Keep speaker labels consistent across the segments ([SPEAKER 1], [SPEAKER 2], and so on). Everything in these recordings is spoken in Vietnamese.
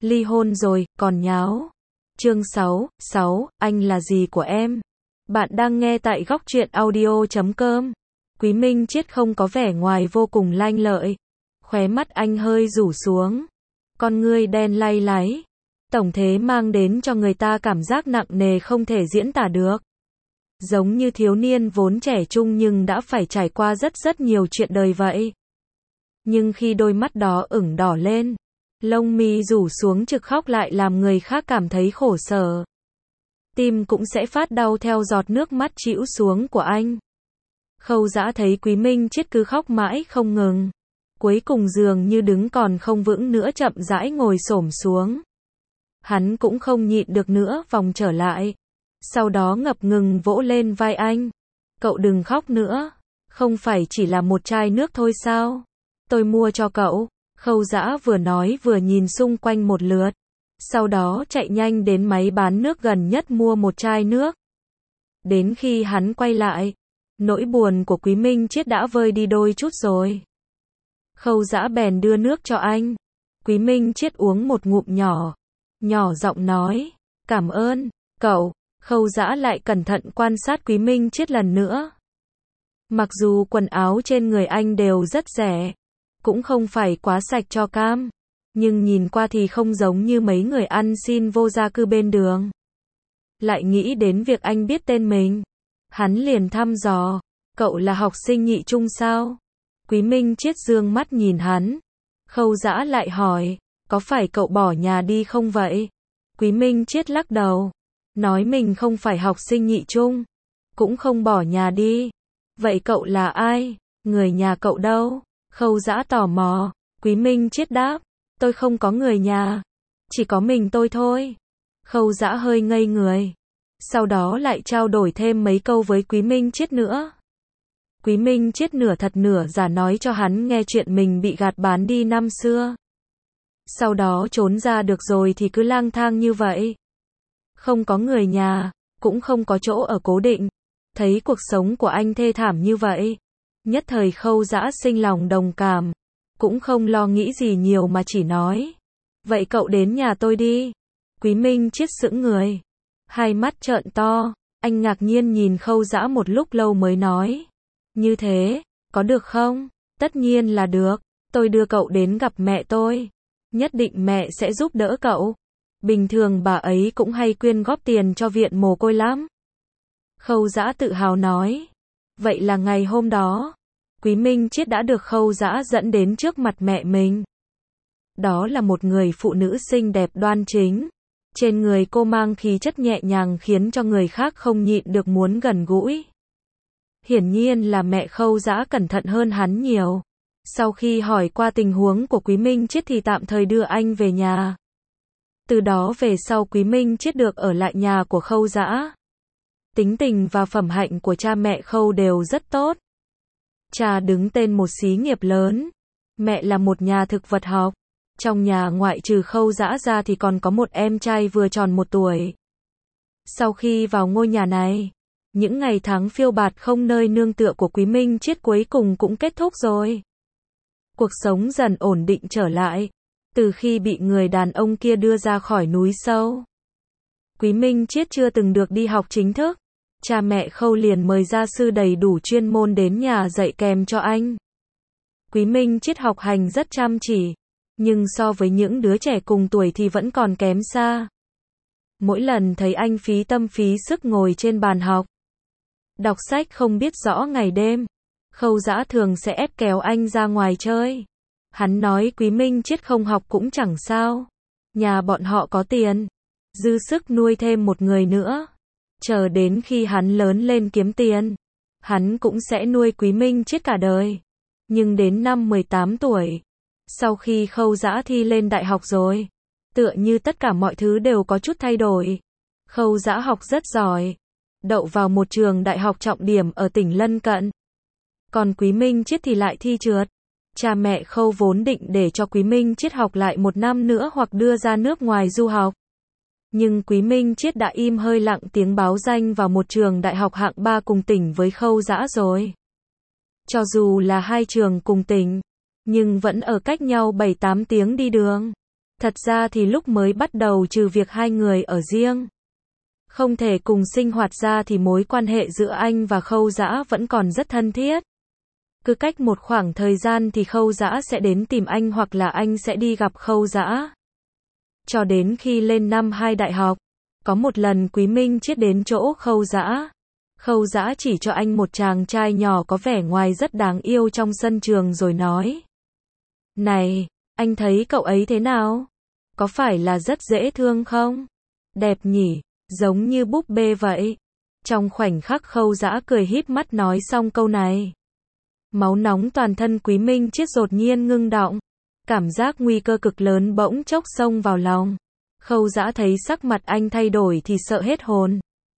[SPEAKER 1] ly hôn rồi, còn nháo. Chương 6, anh là gì của em? Bạn đang nghe tại góc truyện audio.com. Quý Minh Triết không có vẻ ngoài vô cùng lanh lợi. Khóe mắt anh hơi rủ xuống. Con ngươi đen lay láy. Tổng thế mang đến cho người ta cảm giác nặng nề không thể diễn tả được. Giống như thiếu niên vốn trẻ trung nhưng đã phải trải qua rất nhiều chuyện đời vậy. Nhưng khi đôi mắt đó ửng đỏ lên, lông mi rủ xuống trực khóc lại làm người khác cảm thấy khổ sở. Tim cũng sẽ phát đau theo giọt nước mắt trĩu xuống của anh. Khâu Dã thấy Quý Minh Triết cứ khóc mãi không ngừng. Cuối cùng dường như đứng còn không vững nữa chậm rãi ngồi xổm xuống. Hắn cũng không nhịn được nữa vòng trở lại. Sau đó ngập ngừng vỗ lên vai anh. Cậu đừng khóc nữa. Không phải chỉ là một chai nước thôi sao? Tôi mua cho cậu. Khâu Dã vừa nói vừa nhìn xung quanh một lượt. Sau đó chạy nhanh đến máy bán nước gần nhất mua một chai nước. Đến khi hắn quay lại, nỗi buồn của Quý Minh Triết đã vơi đi đôi chút rồi. Khâu Dã bèn đưa nước cho anh. Quý Minh Triết uống một ngụm nhỏ. Nhỏ giọng nói, cảm ơn, cậu. Khâu Dã lại cẩn thận quan sát Quý Minh Triết lần nữa. Mặc dù quần áo trên người anh đều rất rẻ, cũng không phải quá sạch cho cam, nhưng nhìn qua thì không giống như mấy người ăn xin vô gia cư bên đường. Lại nghĩ đến việc anh biết tên mình, hắn liền thăm dò, cậu là học sinh nhị trung sao? Quý Minh Triết dương mắt nhìn hắn. Khâu Dã lại hỏi, có phải cậu bỏ nhà đi không vậy? Quý Minh Triết lắc đầu, nói mình không phải học sinh nhị trung, cũng không bỏ nhà đi. Vậy cậu là ai? Người nhà cậu đâu? Khâu Dã tò mò. Quý Minh Triết đáp, tôi không có người nhà, chỉ có mình tôi thôi. Khâu Dã hơi ngây người. Sau đó lại trao đổi thêm mấy câu với Quý Minh Triết nữa. Quý Minh Triết nửa thật nửa giả nói cho hắn nghe chuyện mình bị gạt bán đi năm xưa. Sau đó trốn ra được rồi thì cứ lang thang như vậy. Không có người nhà, cũng không có chỗ ở cố định. Thấy cuộc sống của anh thê thảm như vậy, nhất thời Khâu Dã sinh lòng đồng cảm. Cũng không lo nghĩ gì nhiều mà chỉ nói, vậy cậu đến nhà tôi đi. Quý Minh Triết sững người, hai mắt trợn to. Anh ngạc nhiên nhìn Khâu Dã một lúc lâu mới nói, như thế, có được không? Tất nhiên là được, tôi đưa cậu đến gặp mẹ tôi. Nhất định mẹ sẽ giúp đỡ cậu. Bình thường bà ấy cũng hay quyên góp tiền cho viện mồ côi lắm. Khâu Dã tự hào nói. Vậy là ngày hôm đó, Quý Minh Triết đã được Khâu Dã dẫn đến trước mặt mẹ mình. Đó là một người phụ nữ xinh đẹp đoan chính. Trên người cô mang khí chất nhẹ nhàng khiến cho người khác không nhịn được muốn gần gũi. Hiển nhiên là mẹ Khâu Dã cẩn thận hơn hắn nhiều. Sau khi hỏi qua tình huống của Quý Minh Triết thì tạm thời đưa anh về nhà. Từ đó về sau Quý Minh Triết được ở lại nhà của Khâu Dã. Tính tình và phẩm hạnh của cha mẹ Khâu đều rất tốt. Cha đứng tên một xí nghiệp lớn. Mẹ là một nhà thực vật học. Trong nhà ngoại trừ Khâu Dã ra thì còn có một em trai vừa tròn 1 tuổi. Sau khi vào ngôi nhà này, những ngày tháng phiêu bạt không nơi nương tựa của Quý Minh Triết cuối cùng cũng kết thúc rồi. Cuộc sống dần ổn định trở lại, từ khi bị người đàn ông kia đưa ra khỏi núi sâu. Quý Minh Triết chưa từng được đi học chính thức. Cha mẹ Khâu liền mời gia sư đầy đủ chuyên môn đến nhà dạy kèm cho anh. Quý Minh Triết học hành rất chăm chỉ, nhưng so với những đứa trẻ cùng tuổi thì vẫn còn kém xa. Mỗi lần thấy anh phí tâm phí sức ngồi trên bàn học, đọc sách không biết rõ ngày đêm, Khâu Dã thường sẽ ép kéo anh ra ngoài chơi. Hắn nói Quý Minh Triết không học cũng chẳng sao. Nhà bọn họ có tiền, dư sức nuôi thêm một người nữa. Chờ đến khi hắn lớn lên kiếm tiền, hắn cũng sẽ nuôi Quý Minh Triết cả đời. Nhưng đến năm 18 tuổi, sau khi Khâu Dã thi lên đại học rồi, tựa như tất cả mọi thứ đều có chút thay đổi. Khâu Dã học rất giỏi, đậu vào một trường đại học trọng điểm ở tỉnh lân cận. Còn Quý Minh Triết thì lại thi trượt. Cha mẹ Khâu vốn định để cho Quý Minh Triết học lại 1 năm nữa hoặc đưa ra nước ngoài du học. Nhưng Quý Minh Triết đã im hơi lặng tiếng báo danh vào một trường đại học hạng 3 cùng tỉnh với Khâu Dã rồi. Cho dù là 2 trường cùng tỉnh, nhưng vẫn ở cách nhau 7-8 tiếng đi đường. Thật ra thì lúc mới bắt đầu trừ việc hai người ở riêng, không thể cùng sinh hoạt ra thì mối quan hệ giữa anh và Khâu Dã vẫn còn rất thân thiết. Cứ cách một khoảng thời gian thì Khâu Dã sẽ đến tìm anh hoặc là anh sẽ đi gặp Khâu Dã. Cho đến khi lên năm 2 đại học, có một lần Quý Minh Triết đến chỗ Khâu Dã. Khâu Dã chỉ cho anh một chàng trai nhỏ có vẻ ngoài rất đáng yêu trong sân trường rồi nói: "Này, anh thấy cậu ấy thế nào? Có phải là rất dễ thương không? Đẹp nhỉ, giống như búp bê vậy." Trong khoảnh khắc Khâu Dã cười híp mắt nói xong câu này, máu nóng toàn thân Quý Minh Triết đột nhiên ngưng đọng. Cảm giác nguy cơ cực lớn bỗng chốc xông vào lòng. Khâu Dã thấy sắc mặt anh thay đổi thì sợ hết hồn.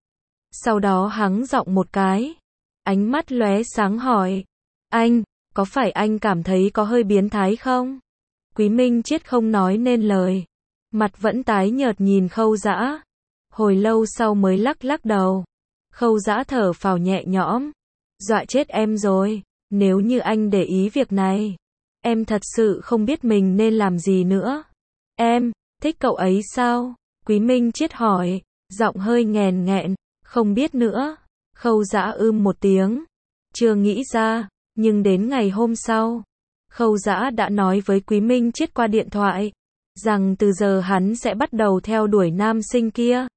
[SPEAKER 1] Sau đó hắng giọng một cái, ánh mắt lóe sáng hỏi: "Anh, có phải anh cảm thấy có hơi biến thái không?" Quý Minh Triết không nói nên lời, mặt vẫn tái nhợt nhìn Khâu Dã. Hồi lâu sau mới lắc lắc đầu. Khâu Dã thở phào nhẹ nhõm. "Dọa chết em rồi, nếu như anh để ý việc này, em thật sự không biết mình nên làm gì nữa." "Em, thích cậu ấy sao?" Quý Minh Triết hỏi, giọng hơi nghèn nghẹn. "Không biết nữa." Khâu Dã một tiếng. "Chưa nghĩ ra." Nhưng đến ngày hôm sau, Khâu Dã đã nói với Quý Minh Triết qua điện thoại, rằng từ giờ hắn sẽ bắt đầu theo đuổi nam sinh kia.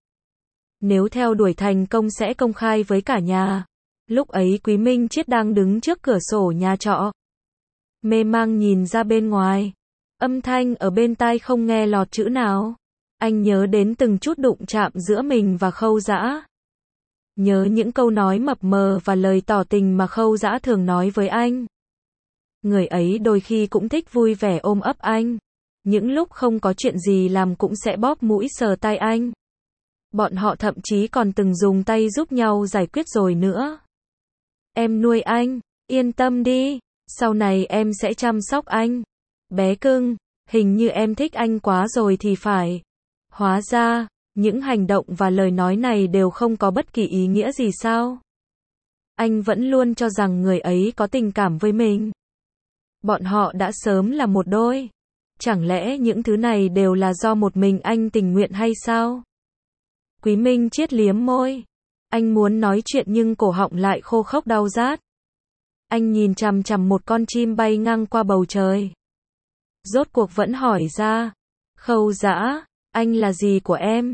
[SPEAKER 1] Nếu theo đuổi thành công sẽ công khai với cả nhà. Lúc ấy Quý Minh Triết đang đứng trước cửa sổ nhà trọ, mê mang nhìn ra bên ngoài. Âm thanh ở bên tai không nghe lọt chữ nào. Anh nhớ đến từng chút đụng chạm giữa mình và Khâu Dã. Nhớ những câu nói mập mờ và lời tỏ tình mà Khâu Dã thường nói với anh. Người ấy đôi khi cũng thích vui vẻ ôm ấp anh. Những lúc không có chuyện gì làm cũng sẽ bóp mũi sờ tai anh. Bọn họ thậm chí còn từng dùng tay giúp nhau giải quyết rồi nữa. "Em nuôi anh, yên tâm đi, sau này em sẽ chăm sóc anh. Bé cưng, hình như em thích anh quá rồi thì phải." Hóa ra, những hành động và lời nói này đều không có bất kỳ ý nghĩa gì sao? Anh vẫn luôn cho rằng người ấy có tình cảm với mình. Bọn họ đã sớm là một đôi. Chẳng lẽ những thứ này đều là do một mình anh tình nguyện hay sao? Quý Minh Triết liếm môi. Anh muốn nói chuyện nhưng cổ họng lại khô khốc đau rát. Anh nhìn chằm chằm một con chim bay ngang qua bầu trời. Rốt cuộc vẫn hỏi ra: "Khâu Dã, anh là gì của em?"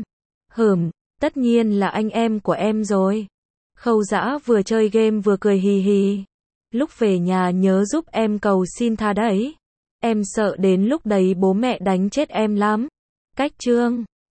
[SPEAKER 1] Tất nhiên là anh em của em rồi." Khâu Dã vừa chơi game vừa cười hì hì. "Lúc về nhà nhớ giúp em cầu xin tha đấy. Em sợ đến lúc đấy bố mẹ đánh chết em lắm." Cách chương